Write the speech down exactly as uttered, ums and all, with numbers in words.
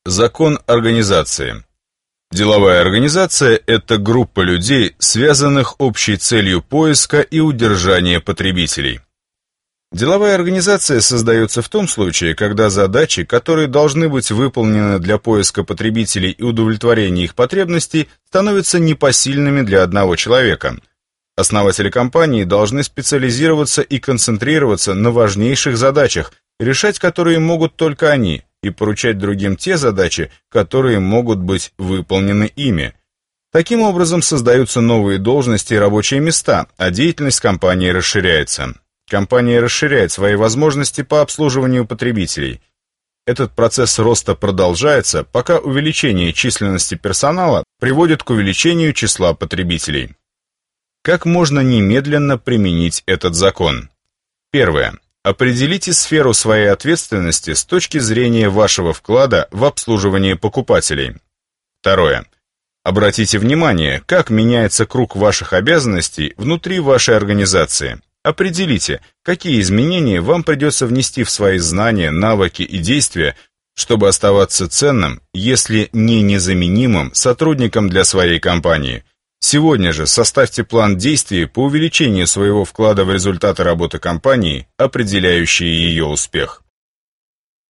Закон организации. Деловая организация – это группа людей, связанных общей целью поиска и удержания потребителей. Деловая организация создается в том случае, когда задачи, которые должны быть выполнены для поиска потребителей и удовлетворения их потребностей, становятся непосильными для одного человека. Основатели компании должны специализироваться и концентрироваться на важнейших задачах, решать которые могут только они, и поручать другим те задачи, которые могут быть выполнены ими. Таким образом создаются новые должности и рабочие места, а деятельность компании расширяется. Компания расширяет свои возможности по обслуживанию потребителей. Этот процесс роста продолжается, пока увеличение численности персонала приводит к увеличению числа потребителей. Как можно немедленно применить этот закон? Первое. Определите сферу своей ответственности с точки зрения вашего вклада в обслуживание покупателей. Второе. Обратите внимание, как меняется круг ваших обязанностей внутри вашей организации. Определите, какие изменения вам придется внести в свои знания, навыки и действия, чтобы оставаться ценным, если не незаменимым сотрудником для своей компании. Сегодня же составьте план действий по увеличению своего вклада в результаты работы компании, определяющие ее успех.